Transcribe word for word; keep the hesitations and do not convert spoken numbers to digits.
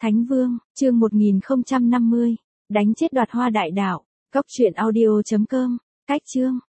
Thánh Vương, chương một nghìn không trăm năm mươi, đánh chết đoạt hoa đại đạo, cốc truyện audio chấm com, cách chương.